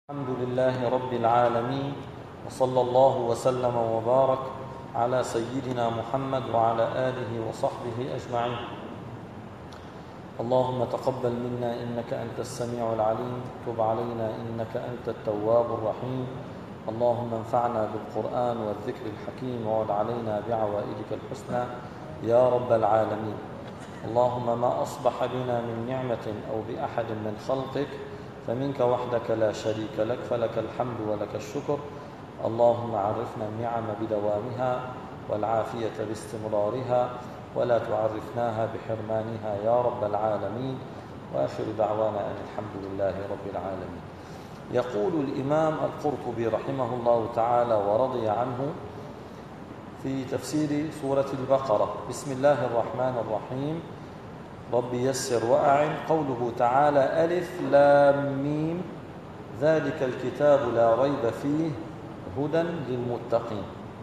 الحمد لله رب العالمين، وصلى الله وسلم وبارك على سيدنا محمد وعلى آله وصحبه أجمعين. اللهم تقبل منا إنك أنت السميع العليم، تب علينا إنك أنت التواب الرحيم. اللهم انفعنا بالقرآن والذكر الحكيم، وعد علينا بعوائدك الحسنى يا رب العالمين. اللهم ما أصبح بنا من نعمة أو بأحد من خلقك فمنك وحدك لا شريك لك، فلك الحمد ولك الشكر. اللهم عرفنا النعم بدوامها والعافية باستمرارها، ولا تعرفناها بحرمانها يا رب العالمين. وآخر دعوانا أن الحمد لله رب العالمين. يقول الإمام القرطبي رحمه الله تعالى ورضي عنه في تفسير سورة البقرة: بسم الله الرحمن الرحيم، رب يسر وأعن. قوله تعالى: ألف لام ميم ذلك الكتاب لا ريب فيه هدى للمتقين.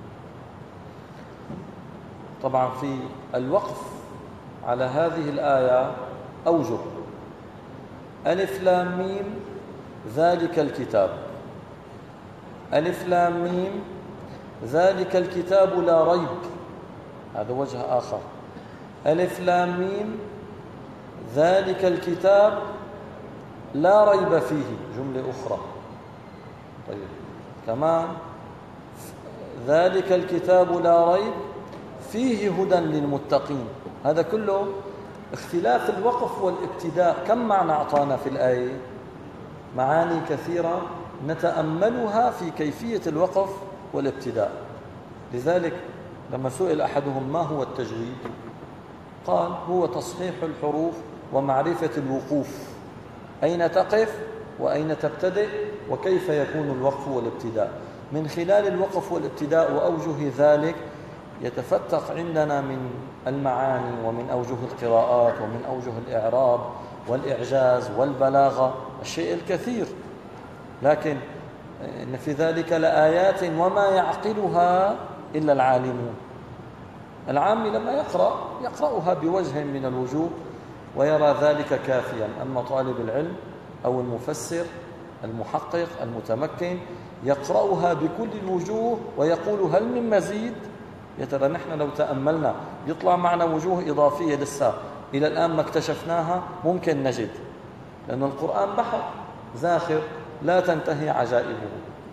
طبعا في الوقف على هذه الآية أوجه: ألف لام ميم ذلك الكتاب، ألف لام ميم ذلك الكتاب لا ريب، هذا وجه آخر. ألف لام ميم ذلك الكتاب لا ريب فيه، جملة أخرى. طيب، كمان ذلك الكتاب لا ريب فيه هدى للمتقين. هذا كله اختلاف الوقف والابتداء. كم معنى أعطانا في الآية؟ معاني كثيرة نتأملها في كيفية الوقف والابتداء. لذلك لما سئل أحدهم ما هو التجويد، قال: هو تصحيح الحروف ومعرفة الوقوف، أين تقف وأين تبتدئ وكيف يكون الوقف والابتداء. من خلال الوقف والابتداء وأوجه ذلك يتفتق عندنا من المعاني ومن أوجه القراءات ومن أوجه الإعراب والإعجاز والبلاغة الشيء الكثير. لكن إن في ذلك لآيات وما يعقلها إلا العالمون. العامي لما يقرأها بوجه من الوجوه ويرى ذلك كافيا، أما طالب العلم أو المفسر المحقق المتمكن يقرأها بكل الوجوه ويقول: هل من مزيد؟ يا ترى نحن لو تأملنا يطلع معنا وجوه إضافية لسه إلى الآن ما اكتشفناها، ممكن نجد، لأن القرآن بحر زاخر لا تنتهي عجائبه.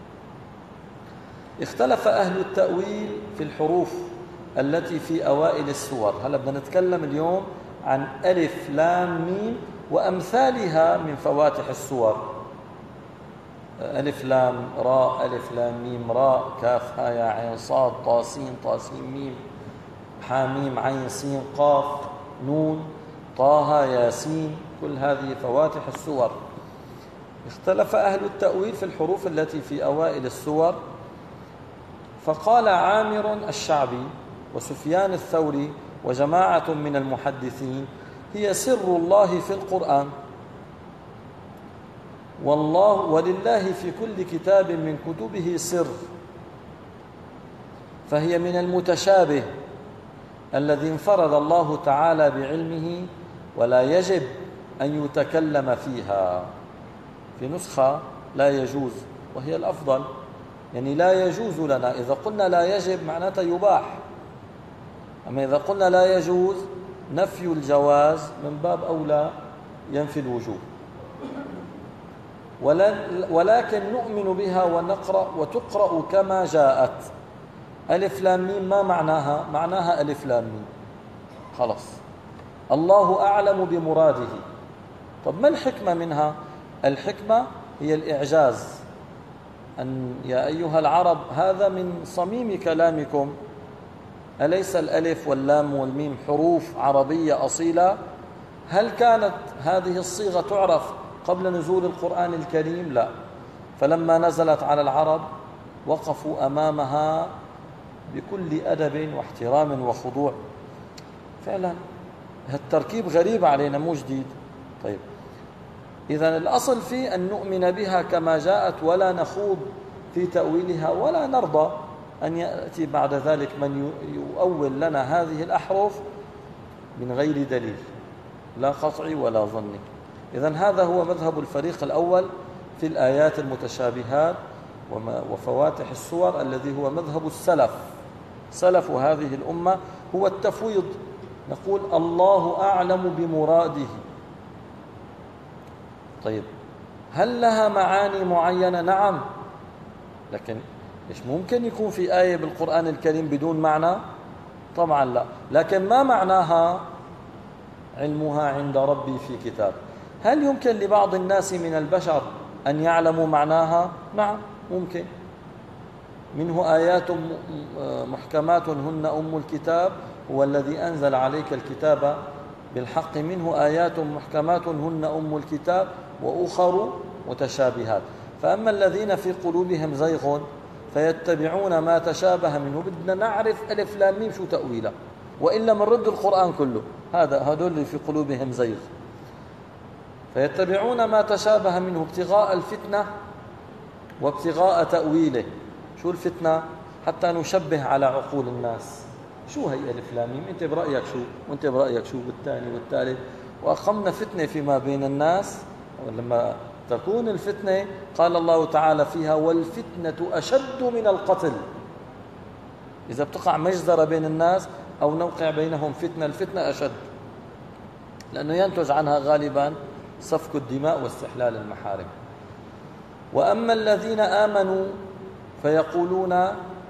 اختلف أهل التأويل في الحروف التي في أوائل السور. هلا بدنا نتكلم اليوم عن ألف لام ميم وأمثالها من فواتح السور: ألف لام راء، ألف لام ميم راء، كاف ها يا عين صاد، طاسين طاسين ميم، حاميم عين سين قاف نون، طه ياسين. كل هذه فواتح السور. اختلف أهل التأويل في الحروف التي في أوائل السور، فقال عامر الشعبي وسفيان الثوري وجماعة من المحدثين: هي سر الله في القرآن، والله ولله في كل كتاب من كتبه سر، فهي من المتشابه الذي انفرد الله تعالى بعلمه ولا يجب أن يتكلم فيها. في نسخة لا يجوز وهي الأفضل، يعني لا يجوز لنا. إذا قلنا لا يجب معناته يباح، أما إذا قلنا لا يجوز نفي الجواز من باب أولى ينفي الوجوب. ولكن نؤمن بها ونقرأ وتقرأ كما جاءت. ألف لام ميم ما معناها؟ معناها ألف لام ميم، خلاص، الله أعلم بمراده. طب ما الحكمة منها؟ الحكمة هي الإعجاز، أن يا أيها العرب هذا من صميم كلامكم، أليس الألف واللام والميم حروف عربية أصيلة؟ هل كانت هذه الصيغة تعرف قبل نزول القرآن الكريم؟ لا. فلما نزلت على العرب وقفوا أمامها بكل أدب واحترام وخضوع. فعلا التركيب غريب علينا، مو جديد. طيب، إذن الأصل في أن نؤمن بها كما جاءت ولا نخوض في تأويلها، ولا نرضى أن يأتي بعد ذلك من يؤول لنا هذه الأحرف من غير دليل، لا قطعي ولا ظني. إذن هذا هو مذهب الفريق الأول في الآيات المتشابهات وفواتح السور الذي هو مذهب السلف. سلف هذه الأمة هو التفويض، نقول الله أعلم بمراده. طيب هل لها معاني معينة؟ نعم، لكن إيش ممكن يكون في آية بالقرآن الكريم بدون معنى؟ طبعا لا. لكن ما معناها؟ علمها عند ربي في كتاب. هل يمكن لبعض الناس من البشر أن يعلموا معناها؟ نعم ممكن. منه آيات محكمات هن أم الكتاب، هو الذي أنزل عليك الكتاب بالحق، منه آيات محكمات هن أم الكتاب وأخر متشابهات. فأما الذين في قلوبهم زيغ فيتبعون ما تشابه منه، بدنا نعرف ألف لام ميم شو تأويله، وإلا منرد القرآن كله. هدول اللي في قلوبهم زيغ. فيتبعون ما تشابه منه ابتغاء الفتنة وابتغاء تأويله. شو الفتنة؟ حتى نشبه على عقول الناس. شو هي ألف لام ميم؟ أنت برأيك شو، وأنت برأيك شو، بالثاني والثالث، وأقمنا فتنة فيما بين الناس. ولما تكون الفتنة قال الله تعالى فيها والفتنة أشد من القتل. إذا بتقع مجزرة بين الناس أو نوقع بينهم فتنة، الفتنة أشد، لأنه ينتج عنها غالبا سفك الدماء واستحلال المحارم. وأما الذين آمنوا فيقولون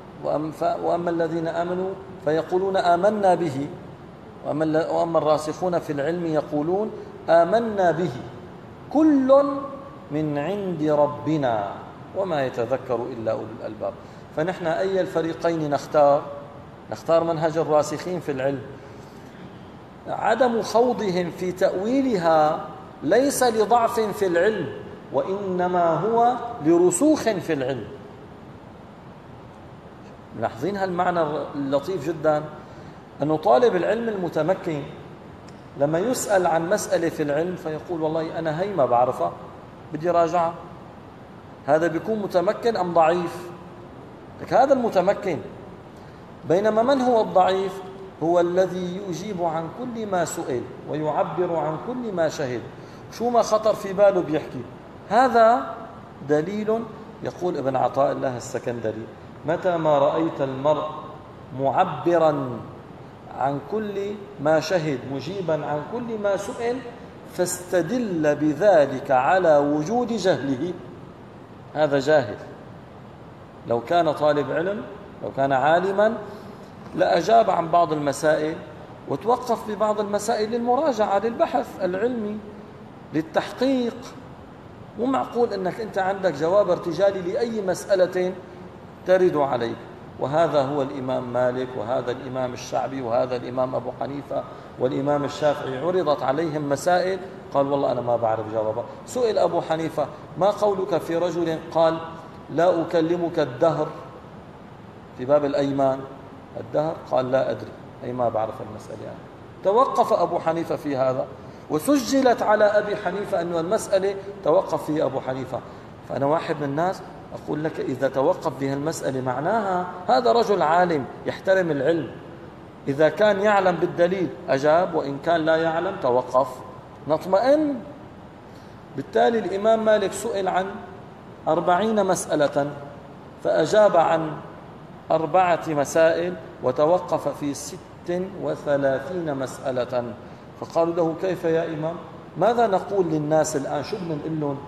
آمنا به، وأما الراسخون في العلم يقولون آمنا به كل من عند ربنا وما يتذكر إلا أولو الألباب. فنحن أي الفريقين نختار منهج الراسخين في العلم. عدم خوضهم في تأويلها ليس لضعف في العلم، وإنما هو لرسوخ في العلم. ملاحظين هالمعنى اللطيف جدا، أنه طالب العلم المتمكن لما يسأل عن مسألة في العلم فيقول والله أنا هي ما بعرفها، بدي راجعها. هذا بيكون متمكن أم ضعيف؟ لك هذا المتمكن. بينما من هو الضعيف؟ هو الذي يجيب عن كل ما سئل ويعبر عن كل ما شهد، شو ما خطر في باله بيحكي. هذا دليل. يقول ابن عطاء الله السكندري متى ما رأيت المرء معبرا عن كل ما شهد مجيبا عن كل ما سئل فاستدل بذلك على وجود جهله، هذا جاهل. لو كان طالب علم، لو كان عالما، لأجاب عن بعض المسائل وتوقف ببعض المسائل للمراجعة، للبحث العلمي، للتحقيق. مو معقول أنك أنت عندك جواب ارتجالي لأي مسألة ترد عليك. وهذا هو الإمام مالك، وهذا الإمام الشعبي، وهذا الإمام أبو حنيفة، والإمام الشافعي. عرضت عليهم مسائل قال والله أنا ما بعرف جوابها. سئل أبو حنيفة ما قولك في رجل قال لا أكلمك الدهر في باب الأيمان، الدهر قال لا أدري، أي ما بعرف المسألة يعني. توقف أبو حنيفة في هذا، وسجلت على أبي حنيفة أن المسألة توقف فيه أبو حنيفة. فأنا واحد من الناس أقول لك إذا توقف بها المسألة معناها هذا رجل عالم يحترم العلم. إذا كان يعلم بالدليل أجاب، وإن كان لا يعلم توقف، نطمئن. بالتالي الإمام مالك سئل عن 40 مسألة فأجاب عن 4 مسائل وتوقف في 36 مسألة. فقالوا له كيف يا إمام؟ ماذا نقول للناس الآن؟ شو بدنا نقول لهم؟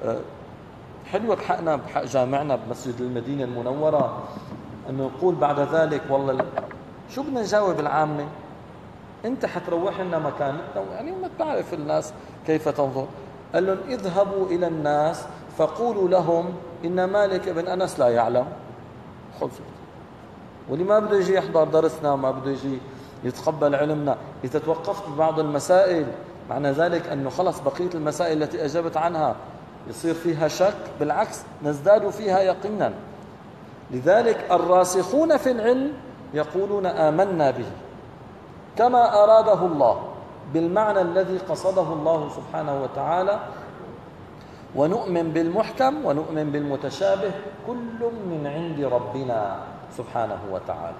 حلوة بحقنا بحق جامعنا بمسجد المدينة المنورة أنه نقول بعد ذلك والله شو بدنا نجاوب العامة؟ أنت حتروح لنا مكانتنا، يعني ما تعرف الناس كيف تنظر. قال لهم اذهبوا إلى الناس فقولوا لهم إن مالك بن أنس لا يعلم. خلصت. واللي ما بده يجي يحضر درسنا، ما بده يجي يتقبل علمنا، إذا توقفت ببعض المسائل معنى ذلك أنه خلص بقية المسائل التي أجبت عنها يصير فيها شك، بالعكس نزداد فيها يقينا. لذلك الراسخون في العلم يقولون آمنا به كما أراده الله بالمعنى الذي قصده الله سبحانه وتعالى، ونؤمن بالمحكم ونؤمن بالمتشابه، كل من عند ربنا سبحانه وتعالى.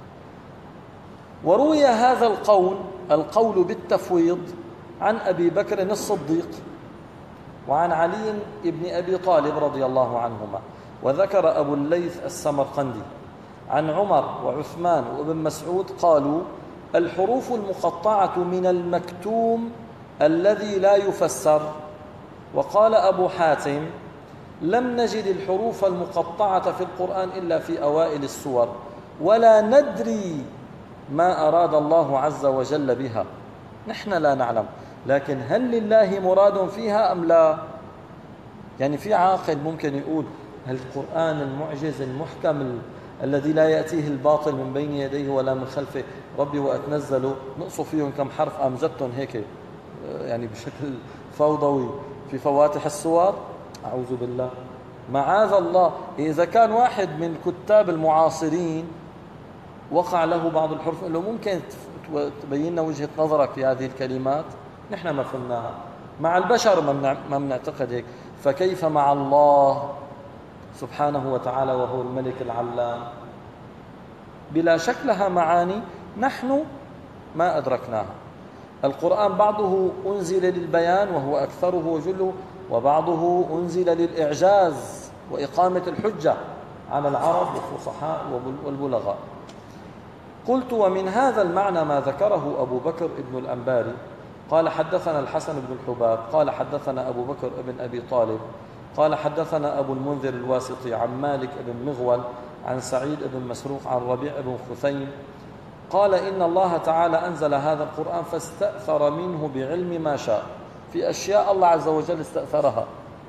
وروي هذا القول بالتفويض عن أبي بكر الصديق وعن علي بن أبي طالب رضي الله عنهما. وذكر أبو الليث السمرقندي عن عمر وعثمان وابن مسعود قالوا: الحروف المقطعة من المكتوم الذي لا يفسر. وقال أبو حاتم: لم نجد الحروف المقطعة في القرآن إلا في أوائل السور، ولا ندري ما أراد الله عز وجل بها. نحن لا نعلم، لكن هل لله مراد فيها أم لا؟ يعني في عاقل ممكن يقول القرآن المعجز المحكم الذي لا يأتيه الباطل من بين يديه ولا من خلفه، ربي وقت نزلوا نقصوا فيهم كم حرف أمزتهم هيك يعني بشكل فوضوي في فواتح السور؟ أعوذ بالله، معاذ الله. إذا كان واحد من كتاب المعاصرين وقع له بعض الحروف، له ممكن تبين لنا وجهة نظرك في هذه الكلمات؟ نحن ما فهمناها. مع البشر ما بنعتقد هيك، فكيف مع الله سبحانه وتعالى وهو الملك العلام؟ بلا شك لها معاني نحن ما أدركناها. القرآن بعضه أنزل للبيان وهو أكثره وجله، وبعضه أنزل للإعجاز وإقامة الحجة على العرب والفصحاء والبلغاء. قلت: ومن هذا المعنى ما ذكره أبو بكر ابن الأنباري قال: حدثنا الحسن بن الحباب قال: حدثنا أبو بكر ابن أبي طالب قال: حدثنا أبو المنذر الواسطي عن مالك بن مغول عن سعيد بن مسروق عن ربيع بن خثيم قال: إن الله تعالى أنزل هذا القرآن فاستأثر منه بعلم ما شاء. في أشياء الله عز وجل استأثرها،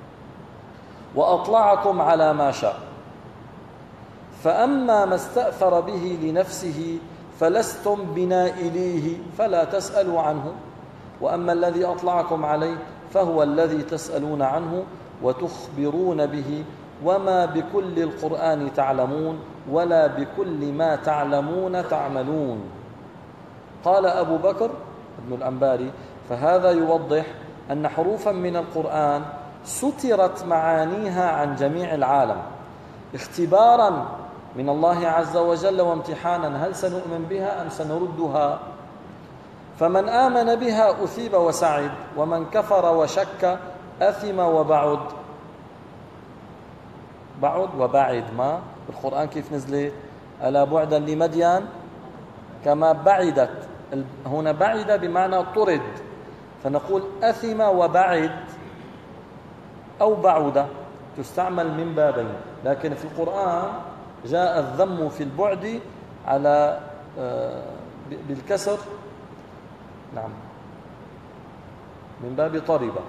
وأطلعكم على ما شاء. فأما ما استأثر به لنفسه فلستم بنائليه فلا تسألوا عنه، وأما الذي أطلعكم عليه فهو الذي تسألون عنه وتخبرون به. وما بكل القرآن تعلمون، ولا بكل ما تعلمون تعملون. قال أبو بكر ابن الأنباري: فهذا يوضح أن حروفا من القرآن سترت معانيها عن جميع العالم اختبارا من الله عز وجل وامتحانا، هل سنؤمن بها أم سنردها؟ فمن آمن بها أثيب وسعد، ومن كفر وشك أثم وبعد. بعد وبعد، ما القرآن كيف نزلت؟ ألا بعدا لمدين كما بعدت. هنا بعد بمعنى طرد، فنقول أثم وبعد أو بعد، تستعمل من بابين. لكن في القرآن جاء الذم في البعد على بالكسر، نعم، من باب طربة.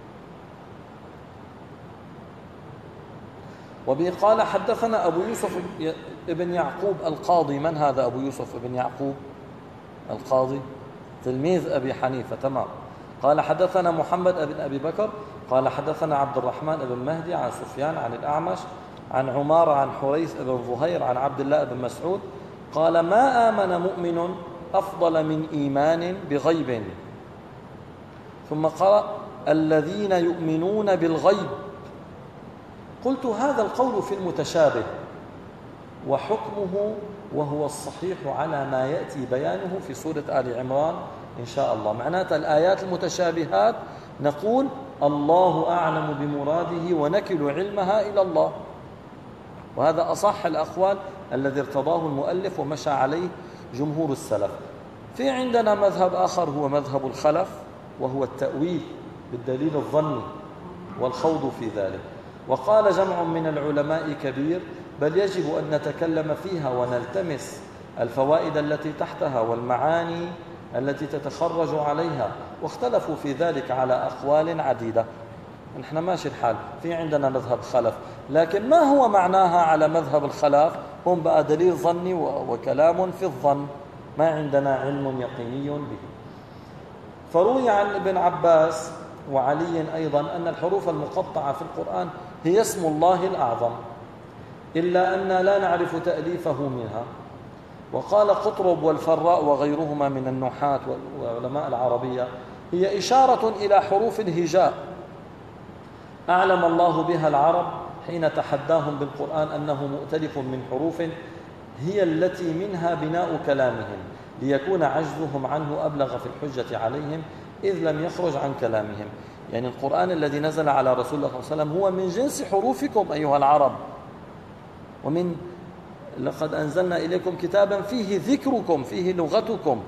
وبه قال: حدثنا أبو يوسف ابن يعقوب القاضي. من هذا أبو يوسف ابن يعقوب القاضي؟ تلميذ أبي حنيفة، تمام. قال: حدثنا محمد بن أبي بكر قال: حدثنا عبد الرحمن بن مهدي عن سفيان عن الأعمش عن عمارة عن حريث بن ظهير عن عبد الله بن مسعود قال: ما آمن مؤمن أفضل من إيمان بغيب. ثم قرأ: الذين يؤمنون بالغيب. قلت: هذا القول في المتشابه وحكمه وهو الصحيح على ما يأتي بيانه في سورة آل عمران إن شاء الله. معناتها الآيات المتشابهات نقول الله أعلم بمراده ونكل علمها إلى الله، وهذا أصح الأقوال الذي ارتضاه المؤلف ومشى عليه جمهور السلف. في عندنا مذهب آخر هو مذهب الخلف، وهو التأويل بالدليل الظني والخوض في ذلك. وقال جمع من العلماء كبير: بل يجب أن نتكلم فيها ونلتمس الفوائد التي تحتها والمعاني التي تتخرج عليها. واختلفوا في ذلك على أقوال عديدة. نحن ماشي الحال، في عندنا مذهب خلف، لكن ما هو معناها على مذهب الخلف؟ هم بقى دليل ظني وكلام في الظن، ما عندنا علم يقيني به. فروي عن ابن عباس وعلي أيضا أن الحروف المقطعة في القرآن هي اسم الله الأعظم، إلا أن لا نعرف تأليفه منها. وقال قطرب والفراء وغيرهما من النحاة وعلماء العربية: هي إشارة إلى حروف الهجاء أعلم الله بها العرب حين تحداهم بالقرآن أنه مؤتلف من حروف هي التي منها بناء كلامهم، ليكون عجزهم عنه أبلغ في الحجة عليهم إذ لم يخرج عن كلامهم. يعني القرآن الذي نزل على رسول الله صلى الله عليه وسلم هو من جنس حروفكم أيها العرب، ومن لقد أنزلنا إليكم كتابا فيه ذكركم، فيه لغتكم.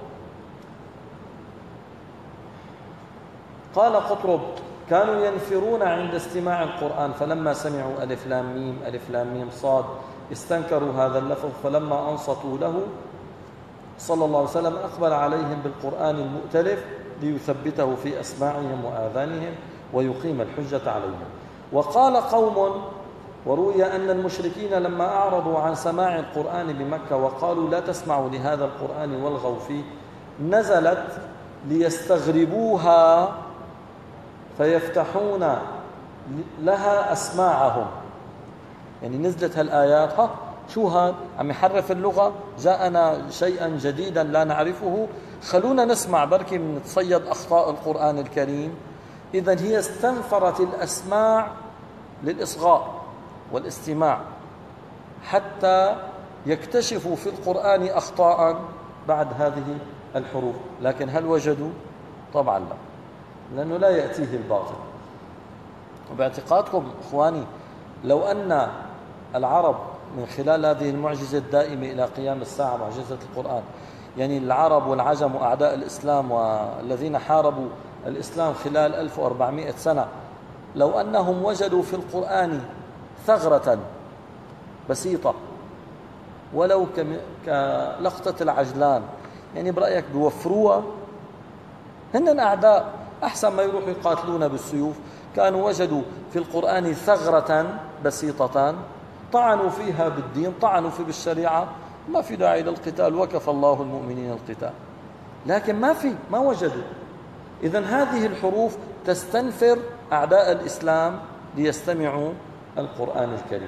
قال قطرب: كانوا ينفرون عند استماع القرآن، فلما سمعوا ألف لام ميم ألف لام ميم صاد استنكروا هذا اللفظ، فلما أنصتوا له صلى الله عليه وسلم أقبل عليهم بالقرآن المؤتلف ليثبته في أسماعهم وآذانهم ويقيم الحجة عليهم. وقال قوم: وروي أن المشركين لما أعرضوا عن سماع القرآن بمكة وقالوا لا تسمعوا لهذا القرآن والغوا فيه، نزلت ليستغربوها فيفتحون لها أسماعهم. يعني نزلت هالآيات، شو هذا؟ عم يحرف اللغة، جاءنا شيئا جديدا لا نعرفه، خلونا نسمع بركي من تصيد أخطاء القرآن الكريم. إذن هي استنفرت الأسماع للإصغاء والاستماع حتى يكتشفوا في القرآن أخطاء بعد هذه الحروف. لكن هل وجدوا؟ طبعا لا، لأنه لا يأتيه الباطل. وباعتقادكم إخواني، لو أن العرب من خلال هذه المعجزة الدائمة إلى قيام الساعة، معجزة القرآن، يعني العرب والعجم وأعداء الإسلام والذين حاربوا الإسلام خلال 1400 سنة، لو أنهم وجدوا في القرآن ثغرة بسيطة ولو كلقطة العجلان، يعني برأيك بيوفروها؟ هن أعداء، أحسن ما يروحوا يقاتلون بالسيوف. كانوا وجدوا في القرآن ثغرة بسيطة طعنوا فيها بالدين، طعنوا في بالشريعة، ما في داعي للقتال، وكفى الله المؤمنين القتال. لكن ما وجدوا. إذن هذه الحروف تستنفر أعداء الإسلام ليستمعوا القرآن الكريم،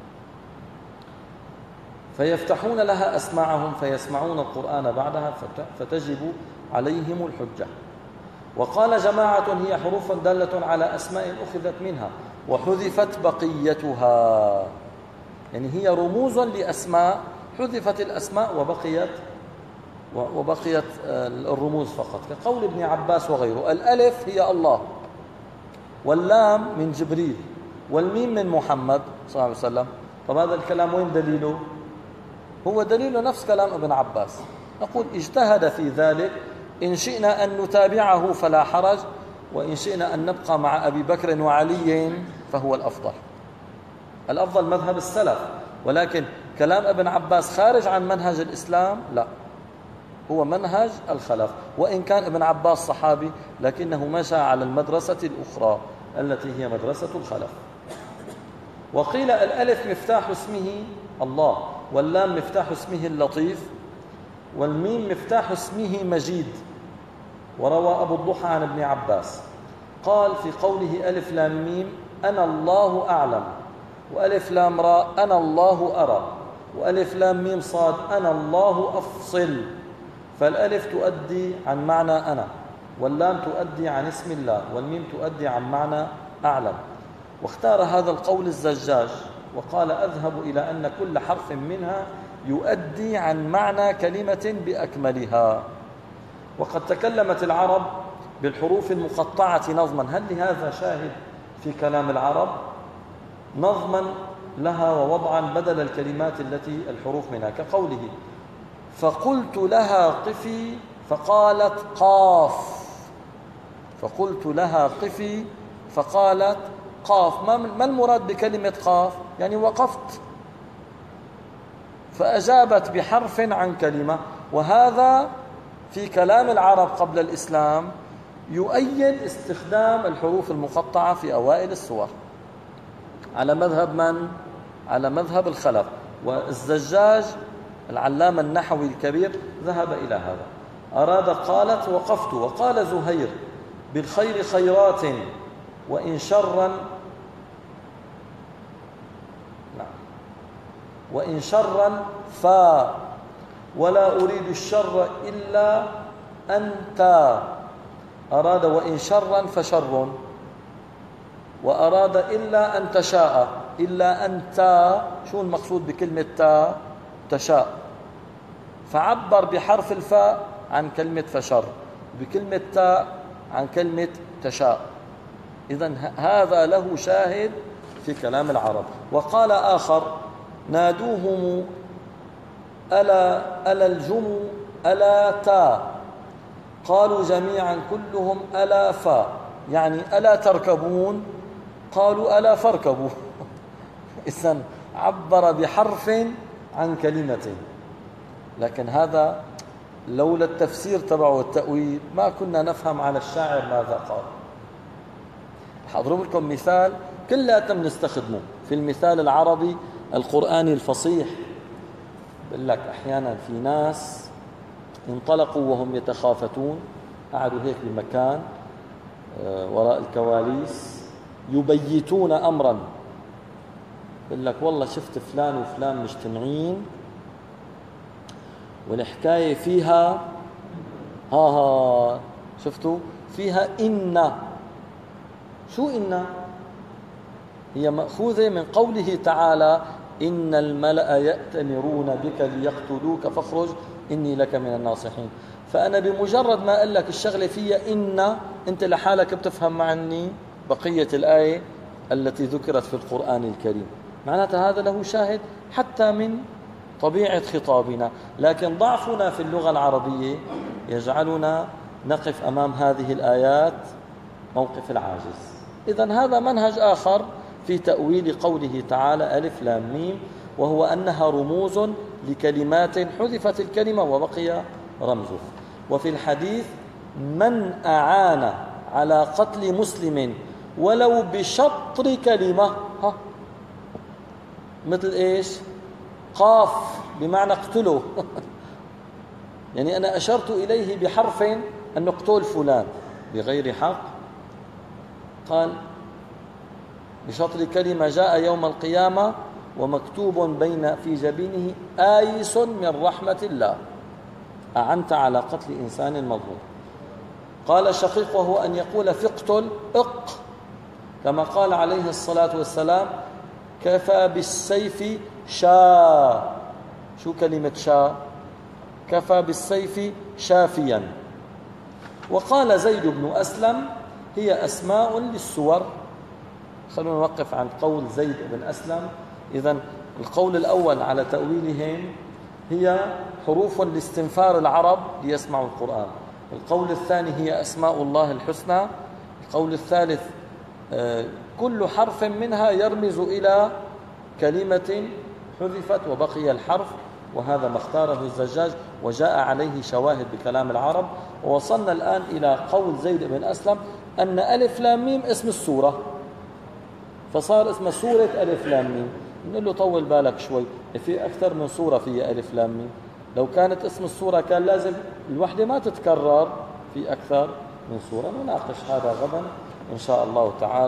فيفتحون لها أسماعهم فيسمعون القرآن بعدها فتجب عليهم الحجة. وقال جماعة: هي حروف دالة على أسماء أخذت منها وحذفت بقيتها. يعني هي رموز لأسماء، حذفت الأسماء وبقيت الرموز فقط، كقول ابن عباس وغيره: الألف هي الله، واللام من جبريل، والميم من محمد صلى الله عليه وسلم. طب هذا الكلام وين دليله؟ هو دليله نفس كلام ابن عباس. نقول اجتهد في ذلك، إن شئنا أن نتابعه فلا حرج، وإن شئنا أن نبقى مع أبي بكر وعلي فهو الأفضل. الأفضل مذهب السلف، ولكن كلام ابن عباس خارج عن منهج الإسلام، لا، هو منهج الخلف. وإن كان ابن عباس صحابي، لكنه مشى على المدرسة الأخرى التي هي مدرسة الخلف. وقيل: الألف مفتاح اسمه الله، واللام مفتاح اسمه اللطيف، والميم مفتاح اسمه مجيد. وروى أبو الضحى عن ابن عباس قال في قوله ألف لام ميم: أنا الله أعلم، وألف لام راء: أنا الله أرى، وألف لام ميم صاد: أنا الله أفصل. فالألف تؤدي عن معنى أنا، واللام تؤدي عن اسم الله، والميم تؤدي عن معنى أعلم. واختار هذا القول الزجاج، وقال: أذهب إلى أن كل حرف منها يؤدي عن معنى كلمة بأكملها. وقد تكلمت العرب بالحروف المقطعة نظما. هل لهذا شاهد في كلام العرب؟ نظما لها ووضعا بدل الكلمات التي الحروف منها، كقوله: فقلت لها قفي فقالت قاف. فقلت لها قفي فقالت قاف. ما المراد بكلمة قاف؟ يعني وقفت، فأجابت بحرف عن كلمة. وهذا في كلام العرب قبل الإسلام يؤيد استخدام الحروف المقطعة في أوائل السور، على مذهب من؟ على مذهب الخلف. والزجاج العلامة النحوي الكبير ذهب إلى هذا، أراد قالت وقفت. وقال زهير: بالخير خيرات وإن شرا، وإن شرا فا، ولا أريد الشر إلا أنت. أراد وإن شرا فشر، وأراد إلا أن تشاء. إلا أنت، شو المقصود بكلمة تا؟ تشاء. فعبر بحرف الفاء عن كلمة فشر، بكلمة تاء عن كلمة تشاء. إذن هذا له شاهد في كلام العرب. وقال آخر: نادوهم ألا الجم ألا تا، قالوا جميعا كلهم ألا فا، يعني ألا تركبون، قالوا ألا فاركبوا. إذن عبر بحرف عن كلمة. لكن هذا لولا التفسير تبعه والتأويل ما كنا نفهم على الشاعر ماذا قال. أضرب لكم مثال كلنا بنستخدمه في المثال العربي القرآني الفصيح. بقول لك أحيانا في ناس انطلقوا وهم يتخافتون، قعدوا هيك بمكان وراء الكواليس يبيتون أمرا. بقول لك والله شفت فلان وفلان مجتمعين والحكاية فيها شفتوا فيها إن. شو إن؟ هي مأخوذة من قوله تعالى: إن الملأ يأتمرون بك ليقتلوك فاخرج إني لك من الناصحين. فأنا بمجرد ما أقول لك الشغلة فيها إن، أنت لحالك بتفهم معني بقية الآية التي ذكرت في القرآن الكريم. معناتها هذا له شاهد حتى من طبيعة خطابنا. لكن ضعفنا في اللغة العربية يجعلنا نقف أمام هذه الآيات موقف العاجز. إذن هذا منهج آخر في تأويل قوله تعالى ألف لام ميم، وهو أنها رموز لكلمات حذفت الكلمة وبقي رمزها. وفي الحديث: من أعان على قتل مسلم ولو بشطر كلمة، مثل إيش؟ قاف بمعنى اقتله. يعني أنا أشرت إليه بحرف أن اقتل فلان بغير حق. قال: بشطر كلمة جاء يوم القيامة ومكتوب في جبينه آيس من رحمة الله، أعنت على قتل إنسان مظلوم. قال الشقيق: وهو أن يقول في اقتل كما قال عليه الصلاة والسلام: كفى بالسيف شا. شو كلمة شا؟ كفى بالسيف شافيا. وقال زيد بن أسلم: هي أسماء للسور. خلونا نوقف عند قول زيد بن أسلم. إذن القول الأول على تأويلهم هي حروف لاستنفار العرب ليسمعوا القرآن. القول الثاني هي أسماء الله الحسنى. القول الثالث كل حرف منها يرمز إلى كلمة حذفت وبقي الحرف، وهذا ما اختاره الزجاج وجاء عليه شواهد بكلام العرب. ووصلنا الآن إلى قول زيد بن أسلم أن ألف لام ميم اسم السورة، فصار اسم سورة ألف لام ميم. نقول له طول بالك شوي، في أكثر من سورة فيها ألف لام ميم. لو كانت اسم السورة كان لازم الوحدة ما تتكرر في أكثر من سورة. نناقش هذا غدا إن شاء الله تعالى.